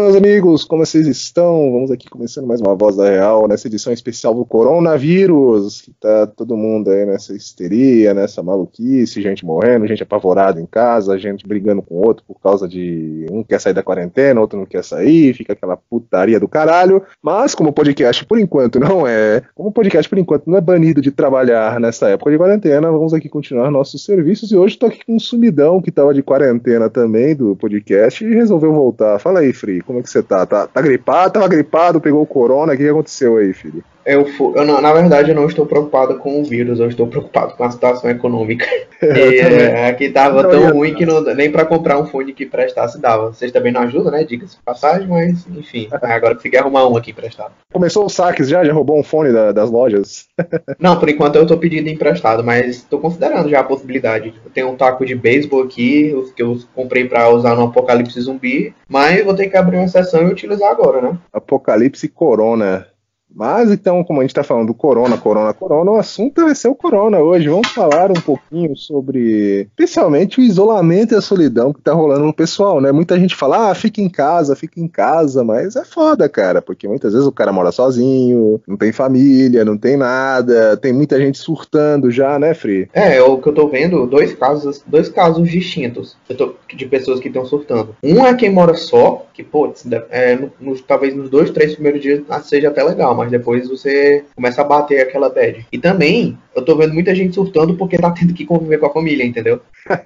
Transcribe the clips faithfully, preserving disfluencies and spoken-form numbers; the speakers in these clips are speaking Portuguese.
meus amigos, como vocês estão? Vamos aqui começando mais uma Voz da Real, nessa edição especial do coronavírus, que tá todo mundo aí nessa histeria, nessa maluquice, gente morrendo, gente apavorada em casa, gente brigando com o outro por causa de um quer sair da quarentena, outro não quer sair, fica aquela putaria do caralho, mas como o podcast por enquanto não é, como o podcast por enquanto não é banido de trabalhar nessa época de quarentena, vamos aqui continuar nossos serviços e hoje tô aqui com um sumidão que tava de quarentena também do podcast e resolveu voltar. Fala aí, Free, como é que você tá? Tá, tá gripado? Tava gripado, pegou o corona, o que aconteceu aí, filho? Eu, eu não, na verdade, eu não estou preocupado com o vírus, eu estou preocupado com a situação econômica. E, é, aqui tava não, tão ia... ruim que não, nem para comprar um fone que prestasse dava. Vocês também não ajudam, né? Diga-se de passagem, mas enfim. Agora consegui arrumar um aqui emprestado. Começou os saques já? Já roubou um fone da, das lojas? Não, por enquanto eu tô pedindo emprestado, mas estou considerando já a possibilidade. Eu tenho um taco de beisebol aqui, os que eu comprei para usar no Apocalipse Zumbi, mas vou ter que abrir uma exceção e utilizar agora, né? Apocalipse Corona. Mas então, como a gente está falando do corona, corona, corona, o assunto vai ser o corona hoje. Vamos falar um pouquinho sobre, especialmente, o isolamento e a solidão que está rolando no pessoal, né? Muita gente fala, ah, fica em casa, fica em casa, mas é foda, cara, porque muitas vezes o cara mora sozinho, não tem família, não tem nada, tem muita gente surtando já, né, Free? É, o que eu tô vendo, dois casos, dois casos distintos eu tô, de pessoas que estão surtando. Um é quem mora só, que, pô, é, no, no, talvez nos dois, três primeiros dias seja até legal, mas depois você começa a bater aquela bad. E também, eu tô vendo muita gente surtando porque tá tendo que conviver com a família, entendeu?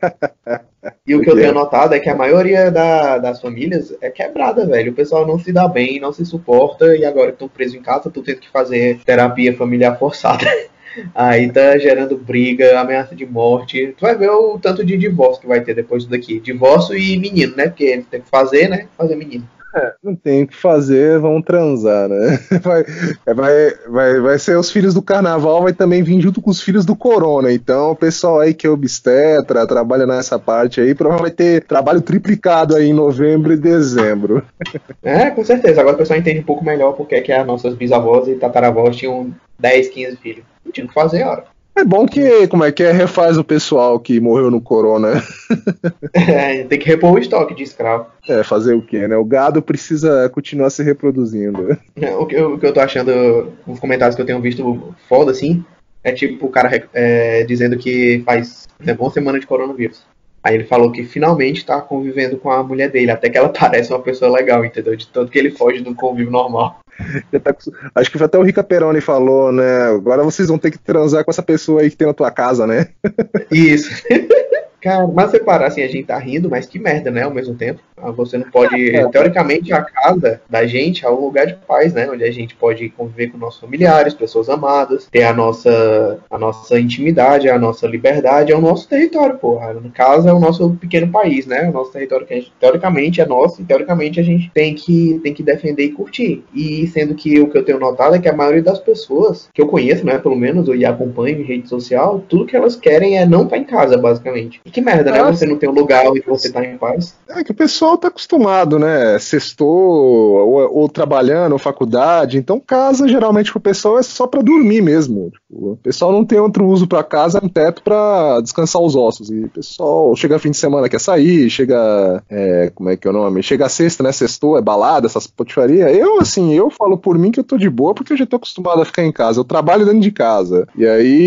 E o que eu tenho notado é que a maioria da, das famílias é quebrada, velho. O pessoal não se dá bem, não se suporta, e agora que estão presos em casa, tô tendo que fazer terapia familiar forçada. Aí tá gerando briga, ameaça de morte. Tu vai ver o tanto de divórcio que vai ter depois disso daqui. Divórcio e menino, né? Porque eles têm que fazer, né? Fazer menino. É, não tem o que fazer, vão transar, né? Vai, vai, vai, vai ser os filhos do carnaval, vai também vir junto com os filhos do corona. Então, o pessoal aí que é obstetra, trabalha nessa parte aí, provavelmente vai ter trabalho triplicado aí em novembro e dezembro. É, com certeza. Agora o pessoal entende um pouco melhor porque é que as nossas bisavós e tataravós tinham dez, quinze filhos. Não tinha o que fazer, ora. É bom que, como é que é, refaz o pessoal que morreu no corona. É, tem que repor o estoque de escravo. É, fazer o quê, né? O gado precisa continuar se reproduzindo. É, o, que eu, o que eu tô achando, uns comentários que eu tenho visto foda, assim, é tipo o cara é, dizendo que faz é, uma semana de coronavírus. Aí ele falou que finalmente tá convivendo com a mulher dele, até que ela parece uma pessoa legal, entendeu? De tanto que ele foge do convívio normal. Tá, acho que até o Rica Peroni falou, né? Agora vocês vão ter que transar com essa pessoa aí que tem na tua casa, né? Isso. Cara, mas você parar assim, a gente tá rindo, mas que merda, né? Ao mesmo tempo. Você não pode. Teoricamente, a casa da gente é um lugar de paz, né? Onde a gente pode conviver com nossos familiares, pessoas amadas, ter a nossa, a nossa intimidade, a nossa liberdade, é o nosso território, porra. No caso, é o nosso pequeno país, né? O nosso território que a gente, teoricamente é nosso e teoricamente a gente tem que, tem que defender e curtir. E sendo que o que eu tenho notado é que a maioria das pessoas que eu conheço, né? Pelo menos, e acompanho em rede social, tudo que elas querem é não estar em casa, basicamente. Que merda, né? Você não tem um lugar onde você tá em paz. É que o pessoal tá acostumado, né? Sextou, ou, ou trabalhando, ou faculdade. Então, casa, geralmente, pro pessoal é só pra dormir mesmo. Tipo, o pessoal não tem outro uso pra casa, um teto pra descansar os ossos. E o pessoal chega fim de semana, quer sair, chega... É, como é que é o nome? Chega sexta, né? Sextou, é balada, essas potifaria. Eu, assim, eu falo por mim que eu tô de boa, porque eu já tô acostumado a ficar em casa. Eu trabalho dentro de casa. E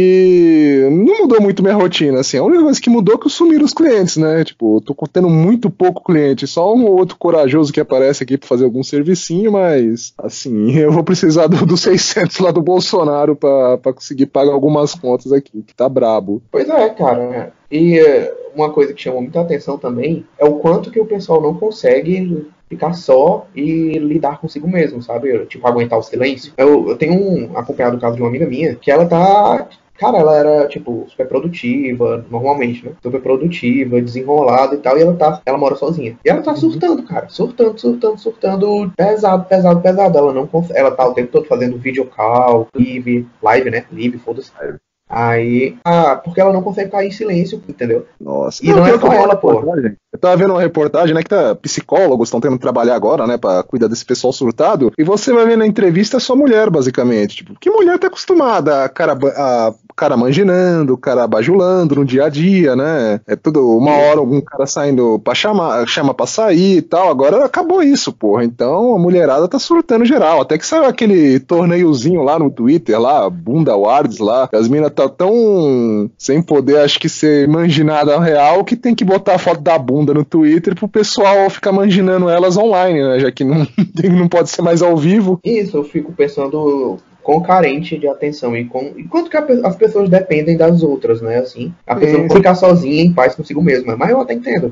aí, não mudou muito minha rotina, assim. A única coisa que mudou é que sumiram os clientes, né? Tipo, eu tô tendo muito pouco cliente, só um ou outro corajoso que aparece aqui pra fazer algum servicinho, mas, assim, eu vou precisar dos do seiscentos lá do Bolsonaro pra, pra conseguir pagar algumas contas aqui, que tá brabo. Pois é, cara. E uma coisa que chamou muita atenção também é o quanto que o pessoal não consegue ficar só e lidar consigo mesmo, sabe? Tipo, aguentar o silêncio. Eu, eu tenho um, acompanhado o caso de uma amiga minha, que ela tá... Cara, ela era, tipo, super produtiva, normalmente, né? Super produtiva, desenrolada e tal, e ela tá, ela mora sozinha. E ela tá surtando, cara, surtando, surtando, surtando, pesado, pesado, pesado. Ela não consegue, ela tá o tempo todo fazendo videocall, live, live, né? Live, foda-se. Aí, ah, porque ela não consegue cair em silêncio, entendeu? Nossa. E não, não é só ela, pô. Eu tava vendo uma reportagem, né, que tá, psicólogos estão tendo que trabalhar agora, né, pra cuidar desse pessoal surtado, e você vai ver na entrevista só mulher, basicamente. Tipo, que mulher tá acostumada a cara, a cara manginando, o cara bajulando no dia a dia, né? É tudo, uma hora algum cara saindo pra chamar, chama pra sair e tal, agora acabou isso, porra. Então a mulherada tá surtando geral. Até que saiu aquele torneiozinho lá no Twitter, lá, Bunda Awards lá, as minas tá tão sem poder, acho que ser manginada real, que tem que botar a foto da bunda no Twitter pro pessoal ficar manginando elas online, né? Já que não, não pode ser mais ao vivo. Isso, eu fico pensando quão carente de atenção e, com, e quanto que a, as pessoas dependem das outras, né, assim, a pessoa não ficar sozinha em paz consigo mesma, mas eu até entendo,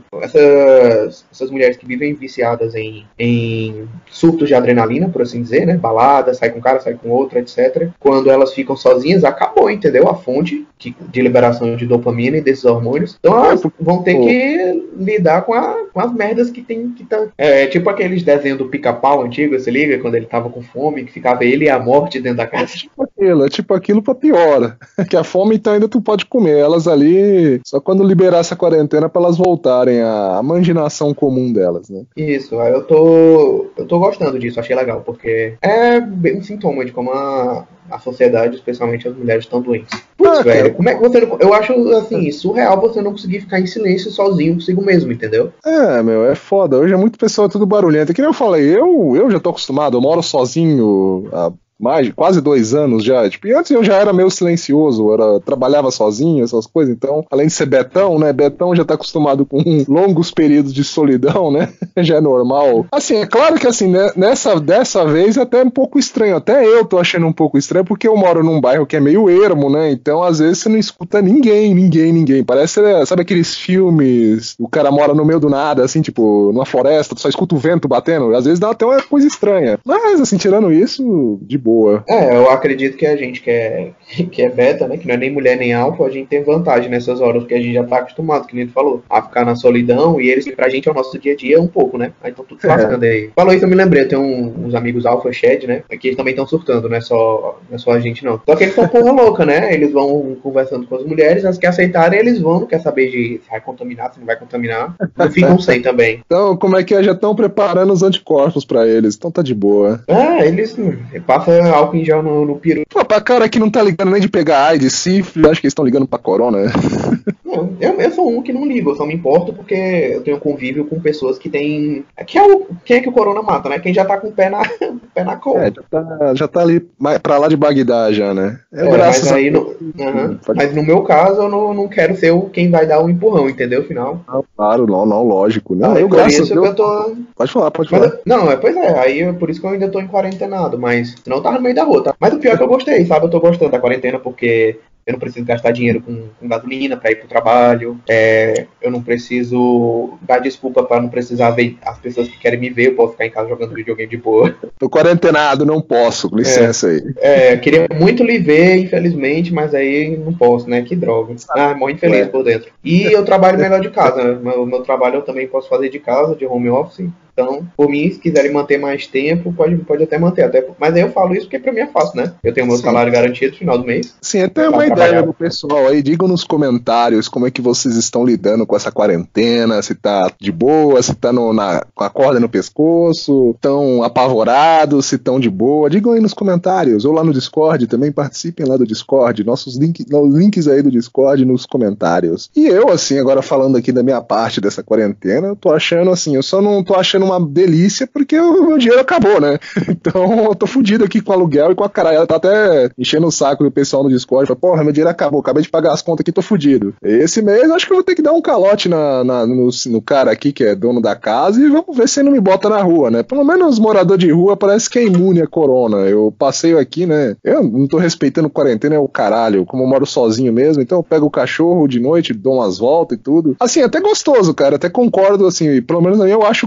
essas, essas mulheres que vivem viciadas em, em surtos de adrenalina, por assim dizer, né, balada, sai com um cara, sai com outro, etcétera, quando elas ficam sozinhas, acabou, entendeu, a fonte de, de liberação de dopamina e desses hormônios, então elas vão ter que lidar com, a, com as merdas que tem, que tá, é, tipo aqueles desenhos do Pica-Pau antigo, você liga, quando ele tava com fome, que ficava ele e a morte dentro da casa. É tipo aquilo, é tipo aquilo pra pior. Que a fome então ainda tu pode comer. Elas ali, só quando liberar essa quarentena pra elas voltarem à manginação comum delas, né? Isso, eu tô. Eu tô gostando disso, achei legal, porque é um sintoma de como a, a sociedade, especialmente as mulheres, estão doentes. Putz, ah, velho, cara, como é que você não. Eu acho assim, surreal você não conseguir ficar em silêncio sozinho consigo mesmo, entendeu? É, meu, é foda. Hoje é muito pessoa tudo barulhenta. Que nem eu falei, eu, eu já tô acostumado, eu moro sozinho há mais de quase dois anos já, tipo, e antes eu já era meio silencioso, era, trabalhava sozinho, essas coisas, então, além de ser Betão, né, Betão já tá acostumado com longos períodos de solidão, né, já é normal. Assim, é claro que assim, né, nessa, dessa vez é até um pouco estranho, até eu tô achando um pouco estranho, porque eu moro num bairro que é meio ermo, né, então às vezes você não escuta ninguém, ninguém, ninguém, parece, sabe aqueles filmes, o cara mora no meio do nada, assim, tipo, numa floresta, só escuta o vento batendo, às vezes dá até uma coisa estranha, mas assim, tirando isso, de boa. É, eu acredito que a gente que é, que é beta, né, que não é nem mulher nem alfa, a gente tem vantagem nessas horas, porque a gente já tá acostumado, que nem tu falou, a ficar na solidão, e eles, pra gente, é o nosso dia a dia um pouco, né, aí estão tudo se lascando aí. Falou isso, eu me lembrei, eu tenho um, uns amigos alfa shed, né, que eles também estão surtando, não é, só, não é só a gente, não. Só que eles estão porra louca, né, eles vão conversando com as mulheres, as que aceitarem, eles vão, não quer saber de se vai contaminar, se não vai contaminar, não ficam sem também. Então, como é que é? Já estão preparando os anticorpos pra eles, então tá de boa. É, eles passam álcool em gel no, no peru. Pô, pra cara que não tá ligando nem de pegar AIDS, sífilis, acho que eles estão ligando pra corona. Não, eu, eu sou um que não ligo, eu só me importo porque eu tenho convívio com pessoas que têm... Que é o, quem é que o corona mata, né? Quem já tá com o pé na, pé na cor. É, já tá, já tá ali pra lá de Bagdá já, né? É, é mas aí, a... no, uhum, mas no meu caso, eu não, não quero ser o quem vai dar o um empurrão, entendeu? Final. Não, claro, não, não, lógico. Não, ah, eu, por isso que eu tô... Pode falar, pode falar. Mas, não, é, pois é, aí por isso que eu ainda tô em quarentenado, mas não tava no meio da rua, tá? Mas o pior é que eu gostei, sabe? Eu tô gostando da quarentena porque eu não preciso gastar dinheiro com, com gasolina para ir pro trabalho, é, eu não preciso dar desculpa para não precisar ver as pessoas que querem me ver, eu posso ficar em casa jogando videogame de boa. Tô quarentenado, não posso, com licença é, aí. É, queria muito lhe ver, infelizmente, mas aí não posso, né? Que droga. Ah, mó infeliz é. por dentro. E eu trabalho melhor de casa, né? Meu, meu trabalho eu também posso fazer de casa, de home office. Então, por mim, se quiserem manter mais tempo, pode, pode até manter. Até, mas aí eu falo isso porque pra mim é fácil, né? Eu tenho meu Sim. salário garantido no final do mês. Sim, até uma trabalhar. ideia do pessoal aí. Digam nos comentários como é que vocês estão lidando com essa quarentena. Se tá de boa, se tá no, na, com a corda no pescoço, estão apavorados, se estão de boa. Digam aí nos comentários. Ou lá no Discord, também participem lá do Discord. Nossos link, links aí do Discord nos comentários. E eu, assim, agora falando aqui da minha parte dessa quarentena, eu tô achando assim, eu só não tô achando uma delícia porque o meu dinheiro acabou, né? Então eu tô fudido aqui com o aluguel e com a caralho. Ela tá até enchendo o saco do pessoal no Discord. Fala, porra, meu dinheiro acabou, acabei de pagar as contas aqui, tô fudido. Esse mês eu acho que eu vou ter que dar um calote na, na, no, no cara aqui que é dono da casa e vamos ver se ele não me bota na rua, né? Pelo menos morador de rua parece que é imune à corona. Eu passeio aqui, né? Eu não tô respeitando quarentena, é o caralho. Como eu moro sozinho mesmo, então eu pego o cachorro de noite, dou umas voltas e tudo. Assim, até gostoso, cara. Até concordo, assim, pelo menos eu acho gostoso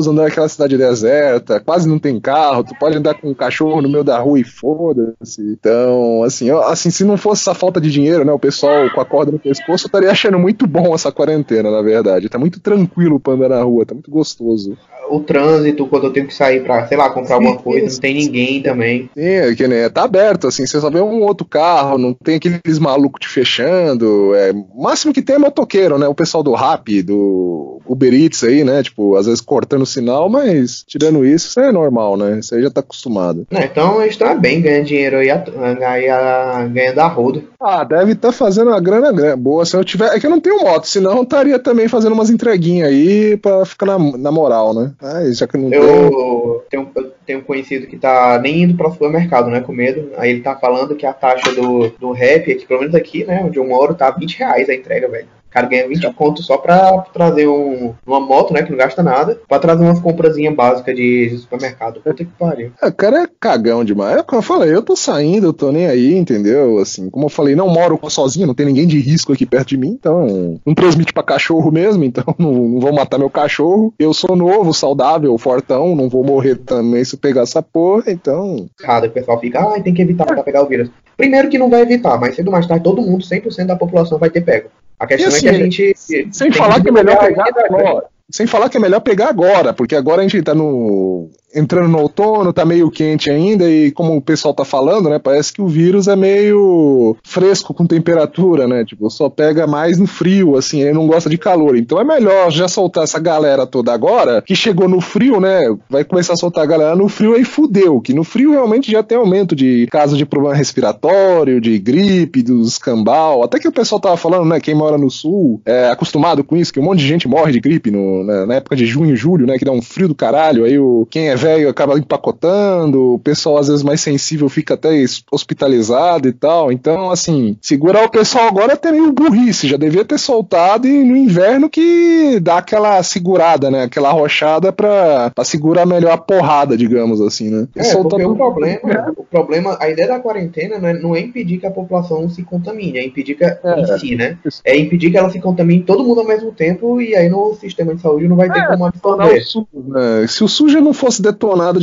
andando naquela cidade deserta, quase não tem carro, tu pode andar com um cachorro no meio da rua e foda-se. Então, assim, ó, assim, se não fosse essa falta de dinheiro, né, o pessoal com a corda no pescoço, eu estaria achando muito bom essa quarentena, na verdade. Tá muito tranquilo pra andar na rua, tá muito gostoso. O trânsito, quando eu tenho que sair pra, sei lá, comprar sim, alguma coisa, não tem ninguém também. Sim, é que né, tá aberto, assim, você só vê um outro carro, não tem aqueles malucos te fechando. É, o máximo que tem é motoqueiro, né? O pessoal do Rappi, do Uber Eats aí, né? Tipo, às vezes cortando o sinal, mas tirando isso, isso é normal, né? Isso aí já tá acostumado. Não, então eles estão bem ganhando dinheiro aí, aí ganhando a rodo. Ah, deve estar tá fazendo uma grana, grana boa. Se eu tiver. É que eu não tenho moto, senão eu estaria também fazendo umas entreguinhas aí pra ficar na, na moral, né? Ah, já que não eu tenho... tenho, eu tenho um conhecido que tá nem indo para o supermercado, né, com medo. Aí ele tá falando que a taxa do, do rap, aqui, pelo menos aqui, né, onde eu moro, tá vinte reais a entrega, velho. O cara ganha vinte conto só pra trazer um, uma moto, né, que não gasta nada, pra trazer umas comprazinhas básicas de, de supermercado. Puta que pariu. O cara é cagão demais. É como eu falei, eu tô saindo, eu tô nem aí, entendeu? Assim, como eu falei, não moro sozinho, não tem ninguém de risco aqui perto de mim, então não transmite pra cachorro mesmo, então não, não vou matar meu cachorro. Eu sou novo, saudável, fortão, não vou morrer também se eu pegar essa porra, então... Errado, o pessoal fica, ah, tem que evitar pra pegar o vírus. Primeiro que não vai evitar, mas cedo ou mais tarde todo mundo, cem por cento da população vai ter pego. A questão assim, é que a gente... Sem falar que, que é melhor pegar agora. Sem falar que é melhor pegar agora, porque agora a gente tá no... entrando no outono, tá meio quente ainda, e como o pessoal tá falando, né, parece que o vírus é meio fresco com temperatura, né, tipo, só pega mais no frio, assim, ele não gosta de calor, então é melhor já soltar essa galera toda agora, que chegou no frio, né, vai começar a soltar a galera no frio, aí fudeu, que no frio realmente já tem aumento de casos de problema respiratório, de gripe, dos escambau, até que o pessoal tava falando, né, quem mora no sul é acostumado com isso, que um monte de gente morre de gripe no, na, na época de junho e julho, né, que dá um frio do caralho, aí o, quem é velho acaba empacotando, o pessoal às vezes mais sensível fica até hospitalizado e tal, então assim, segurar o pessoal agora é até meio burrice, já devia ter soltado e no inverno que dá aquela segurada, né, aquela arrochada pra, pra segurar melhor a porrada, digamos assim, né. É, porque o problema, o problema, a ideia da quarentena não é, não é impedir que a população se contamine, é impedir que, é, em si, né, é impedir que ela se contamine todo mundo ao mesmo tempo e aí no sistema de saúde não vai ter é, como absorver. O SUS, né? Se o SUS já não fosse detonado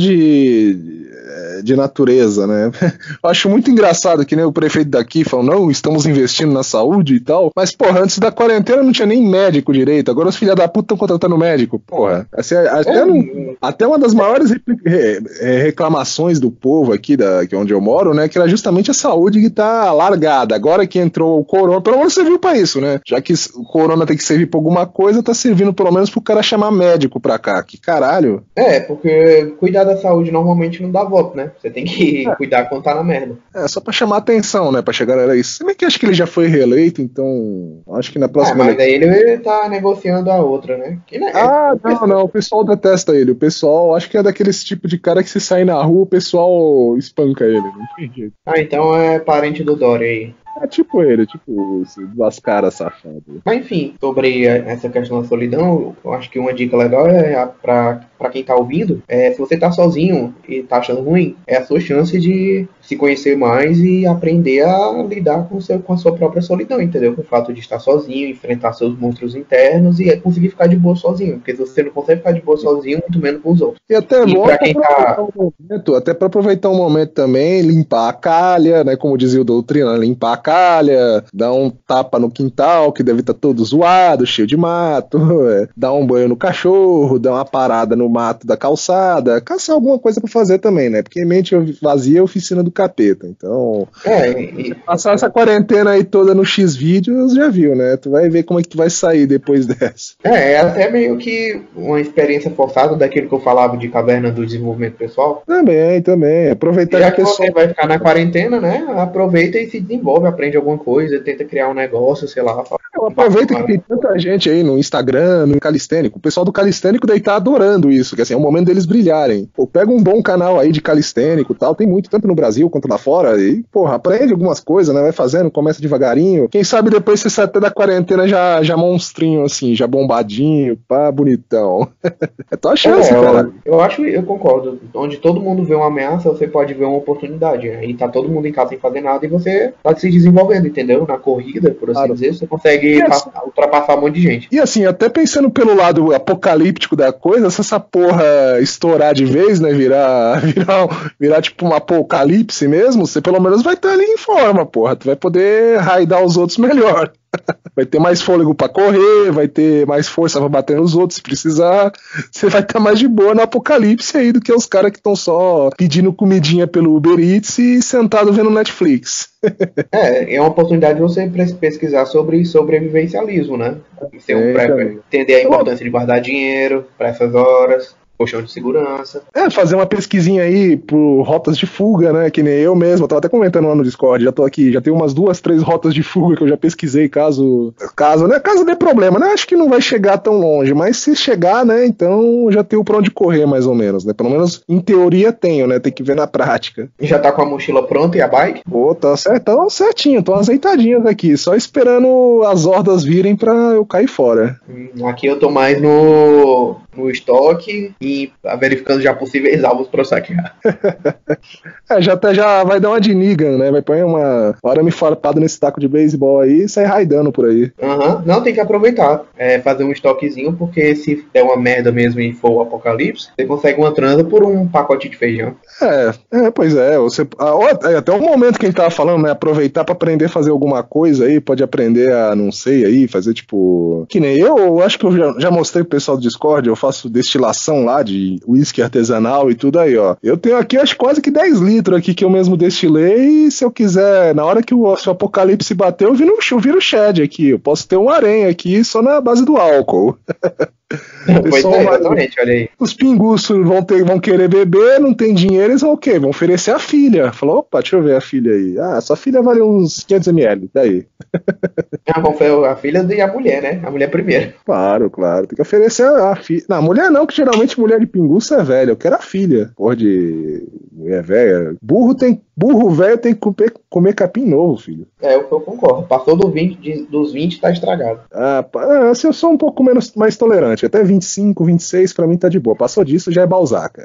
de, de natureza, né? Eu acho muito engraçado que nem o prefeito daqui falou, não, estamos investindo na saúde e tal, mas, porra, antes da quarentena não tinha nem médico direito, agora os filha da puta estão contratando médico, porra. Assim, até, não, até uma das maiores reclamações do povo aqui, da, que é onde eu moro, né, que era justamente a saúde que tá largada. Agora que entrou o corona, pelo menos serviu pra isso, né? Já que o corona tem que servir pra alguma coisa, tá servindo pelo menos pro cara chamar médico pra cá. Que caralho. É, porque cuidar da saúde normalmente não dá voto, né? Você tem que é. cuidar quando tá na merda. É, só pra chamar atenção, né? Pra chegar a isso. Se bem que acho que ele já foi reeleito, então acho que na próxima... É, mas daí ele, ele tá negociando a outra, né? Que, né? Ah, é, não, não. O pessoal detesta ele. O pessoal, acho que é daqueles tipo de cara que se sair na rua, o pessoal espanca ele. Não tem jeito. Ah, então é parente do Dória aí. É tipo ele, tipo esse duas caras safado. Mas enfim, sobre essa questão da solidão, eu acho que uma dica legal é pra, pra quem tá ouvindo, é, se você tá sozinho e tá achando ruim, é a sua chance de se conhecer mais e aprender a lidar com, seu, com a sua própria solidão, entendeu? Com o fato de estar sozinho, enfrentar seus monstros internos e é conseguir ficar de boa sozinho, porque você não consegue ficar de boa sozinho, muito menos com os outros. E até e pra quem tá... um momento, até pra aproveitar um momento também, limpar a calha, né, como dizia o Doutrina, limpar a calha, dar um tapa no quintal, que deve estar todo zoado, cheio de mato, é, dar um banho no cachorro, dar uma parada no mato da calçada, caçar alguma coisa pra fazer também, né? Porque mente vazia é a oficina do capeta, então é, e... passar essa quarentena aí toda no X-Vídeos, já viu, né? Tu vai ver como é que tu vai sair depois dessa. É, é até meio que uma experiência forçada daquilo que eu falava de caverna do desenvolvimento pessoal. Também, também, aproveitar já que pessoa... você vai ficar na quarentena, né? Aproveita e se desenvolve, aprende alguma coisa, tenta criar um negócio, sei lá. Aproveita que tem tanta gente aí no Instagram, no calistênico. O pessoal do calistênico daí tá adorando isso, que assim, é o momento deles brilharem. Pô, pega um bom canal aí de calistênico e tal, tem muito, tanto no Brasil quanto lá fora, e, porra, aprende algumas coisas, né, vai fazendo, começa devagarinho. Quem sabe depois você sai até da quarentena já, já monstrinho, assim, já bombadinho, pá, bonitão. É tua chance, é, cara. Eu, eu acho, eu concordo. Onde todo mundo vê uma ameaça, você pode ver uma oportunidade, né? E tá todo mundo em casa sem fazer nada e você tá se desenvolvendo, entendeu? Na corrida, por assim claro. dizer, você consegue consegue assim, ultrapassar um monte de gente. E assim, até pensando pelo lado apocalíptico da coisa, se essa porra estourar de vez, né, virar, virar, virar tipo um apocalipse mesmo, você pelo menos vai estar ali em forma, porra. Tu vai poder raidar os outros melhor. Vai ter mais fôlego pra correr, vai ter mais força pra bater nos outros se precisar. Você vai estar mais de boa no apocalipse aí do que os caras que estão só pedindo comidinha pelo Uber Eats e sentado vendo Netflix. É, é uma oportunidade de você pesquisar sobre sobrevivencialismo, né? Ser um É, pré- também. entender a importância de guardar dinheiro para essas horas, colchão de segurança. É, fazer uma pesquisinha aí por rotas de fuga, né? Que nem eu mesmo. Eu tava até comentando lá no Discord. Já tô aqui, já tem umas duas, três rotas de fuga que eu já pesquisei caso. Caso, né? Caso dê problema, né? Acho que não vai chegar tão longe. Mas se chegar, né? Então já tenho pra onde correr, mais ou menos, né? Pelo menos em teoria tenho, né? Tem que ver na prática. Já tá com a mochila pronta e a bike? Pô, tá certo, tão certinho, tão azeitadinhas aqui. Só esperando as hordas virem pra eu cair fora. Hum, Aqui eu tô mais no, no estoque e verificando já possíveis alvos pra eu saquear. É, já, tá, já vai dar uma de Negan, né? Vai pôr uma arame farpado nesse taco de beisebol aí e sai raidando por aí. Aham, não, tem que aproveitar. É, fazer um estoquezinho, porque se der uma merda mesmo e for o apocalipse, você consegue uma transa por um pacote de feijão. É, é, pois é. Você, ah, ó, é, até o momento que a gente tava falando, né? Aproveitar pra aprender a fazer alguma coisa aí, pode aprender a, não sei, aí, fazer tipo. Que nem eu, eu acho que eu já, já mostrei pro pessoal do Discord, eu faço destilação lá de uísque artesanal e tudo aí, ó. Eu tenho aqui, acho quase que dez litros aqui que eu mesmo destilei, e se eu quiser, na hora que o, se o apocalipse bater, eu viro, eu viro Shed aqui. Eu posso ter um harém aqui só na base do álcool. Pois é, exatamente, olha aí. Os pinguços vão, ter, vão querer beber, não tem dinheiro, eles vão o quê? Vão oferecer a filha. Falou, opa, deixa eu ver a filha aí. Ah, sua filha vale uns quinhentos mililitros, daí. Ah, bom, foi a filha e a mulher, né? A mulher primeiro. Claro, claro. Tem que oferecer a filha. Não, mulher não, que geralmente mulher de pinguço é velha. Eu quero a filha. Porra de mulher velha. Burro tem. Burro velho tem que comer, comer capim novo, filho. É o que eu concordo. Passou do vinte, de, dos vinte, tá estragado. Ah, pá, assim, eu sou um pouco menos, mais tolerante. Até vinte e cinco, vinte e seis pra mim tá de boa. Passou disso, já é Balzaca.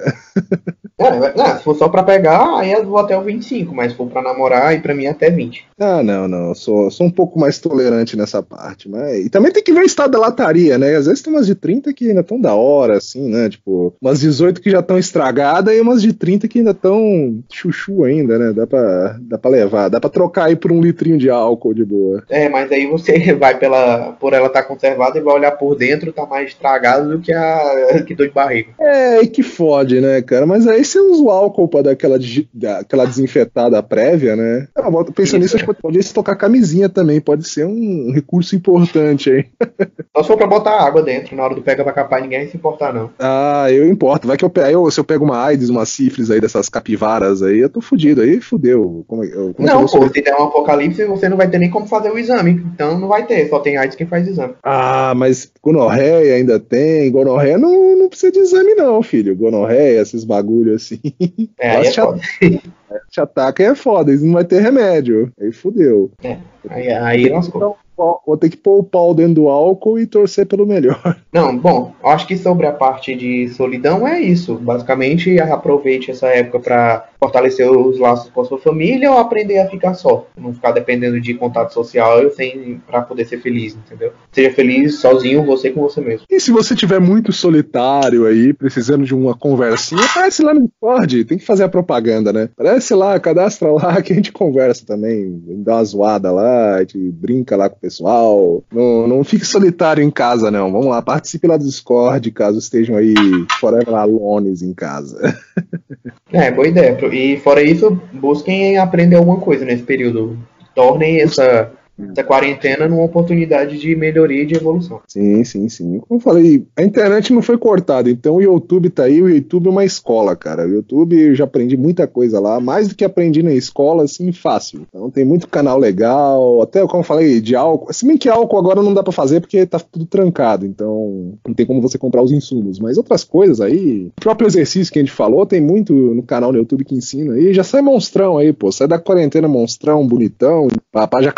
É, não, se for só pra pegar, aí eu vou até o vinte e cinco, mas se for pra namorar, e pra mim até vinte. Ah, não, não. Eu sou, sou um pouco mais tolerante nessa parte. Mas... E também tem que ver o estado da lataria, né? Às vezes tem umas de trinta que ainda estão da hora, assim, né? Tipo, umas dezoito que já estão estragadas e umas de trinta que ainda estão chuchu ainda, né? Dá pra, dá pra levar. Dá pra trocar aí por um litrinho de álcool de boa. É, mas aí você vai pela, por ela estar tá conservada e vai olhar por dentro, tá mais estragado do que a que dor de barriga. É, e que fode, né, cara? Mas aí você usa o álcool pra dar aquela, aquela desinfetada prévia, né? Eu pensando nisso, acho que pode se tocar camisinha também, pode ser um recurso importante aí. Só se for pra botar água dentro, na hora do pega pra capar, ninguém vai se importar, não. Ah, eu importo. Vai que eu, eu se eu pego uma AIDS, uma sífilis aí dessas capivaras aí, eu tô fudido. Aí fudeu. Como, como não, pô, se der um apocalipse, você não vai ter nem como fazer o exame. Então não vai ter, só tem AIDS quem faz exame. Ah, mas gonorreia ainda tem. Gonorreia não, não precisa de exame, não, filho. Gonorreia, esses bagulho assim. É, aí é foda. Te ataca e é foda, isso não vai ter remédio. Aí fudeu. É, aí, aí lascou. Vou ter que pôr o pau dentro do álcool e torcer pelo melhor. Não, bom, acho que sobre a parte de solidão é isso. Basicamente, aproveite essa época para fortalecer os laços com a sua família ou aprender a ficar só. Não ficar dependendo de contato social para poder ser feliz, entendeu? Seja feliz sozinho, você com você mesmo. E se você tiver muito solitário aí, precisando de uma conversinha, aparece lá no Discord. Tem que fazer a propaganda, né? Aparece lá, cadastra lá que a gente conversa também. Dá uma zoada lá, a gente brinca lá com o pessoal. Não, não fique solitário em casa, não. Vamos lá, participe lá do Discord, caso estejam aí forever alones em casa. É, boa ideia. E fora isso, busquem aprender alguma coisa nesse período. Tornem essa, essa quarentena numa oportunidade de melhoria e de evolução. Sim, sim, sim. Como eu falei, a internet não foi cortada, então o YouTube tá aí, o YouTube é uma escola, cara. O YouTube eu já aprendi muita coisa lá, mais do que aprendi na escola, assim, fácil. Então tem muito canal legal, até como eu falei, de álcool. Se bem que álcool agora não dá pra fazer porque tá tudo trancado, então não tem como você comprar os insumos. Mas outras coisas aí, o próprio exercício que a gente falou, tem muito no canal no YouTube que ensina aí, já sai monstrão aí, pô. Sai da quarentena monstrão, bonitão, pra, pra já catar a sua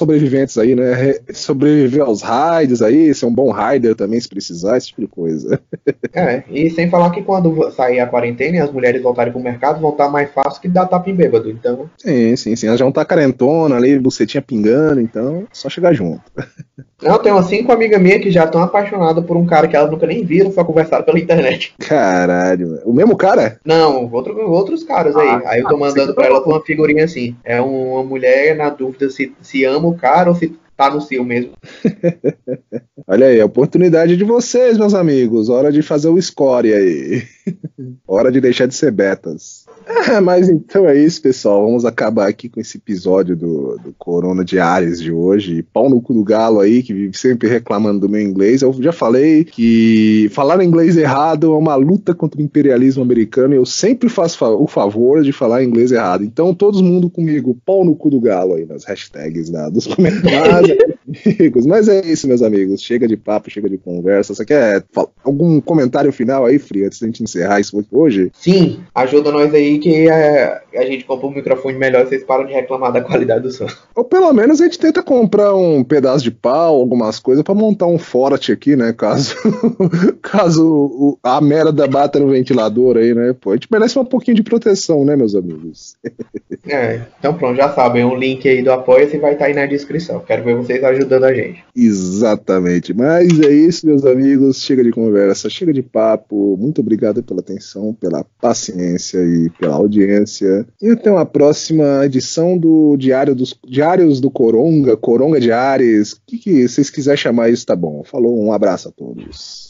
sobreviventes aí, né? Re- Sobreviver aos raids aí, ser um bom raider também, se precisar, esse tipo de coisa. É, e sem falar que quando sair a quarentena e as mulheres voltarem pro mercado, vão estar mais fácil que dar tapa em bêbado. Então, Sim, sim, sim. Elas já vão estar carentona ali, bucetinha pingando, então é só chegar junto. não, tem umas cinco amigas minhas que já estão apaixonadas por um cara que elas nunca nem viram, só conversaram pela internet. Caralho, velho. O mesmo cara? Não, outro, outros caras aí. Ah, Aí eu tô ah, mandando você- pra elas uma figurinha assim. É uma mulher na dúvida se, se ama o cara ou se tá no cio mesmo. Olha aí, a oportunidade de vocês, meus amigos. Hora de fazer o score aí. Hora de deixar de ser betas. Ah, mas então é isso, pessoal. Vamos acabar aqui com esse episódio do, do Corona de Ares de hoje. Pau no cu do galo aí, que vive sempre reclamando do meu inglês. Eu já falei que falar inglês errado é uma luta contra o imperialismo americano e eu sempre faço fa- o favor de falar inglês errado. Então, todo mundo comigo, pau no cu do galo aí nas hashtags né, dos comentários. Amigos, mas é isso, meus amigos. Chega de papo, chega de conversa. Você quer fal- algum comentário final aí, Fri, antes da gente encerrar isso hoje? Sim, ajuda nós aí que é, a gente compra um microfone melhor e vocês param de reclamar da qualidade do som. Ou pelo menos a gente tenta comprar um pedaço de pau, algumas coisas, pra montar um forte aqui, né? Caso, caso o- a merda bata no ventilador aí, né? Pô, a gente merece um pouquinho de proteção, né, meus amigos? É, então pronto, já sabem, o link aí do Apoia-se vai estar aí na descrição. Quero ver vocês ajudando a gente. Exatamente. Mas é isso, meus amigos. Chega de conversa, chega de papo. Muito obrigado pela atenção, pela paciência e pela audiência. E até uma próxima edição do Diário dos Diários do Coronga, Coronga de Ares. O que, que vocês quiserem chamar isso, tá bom. Falou, um abraço a todos.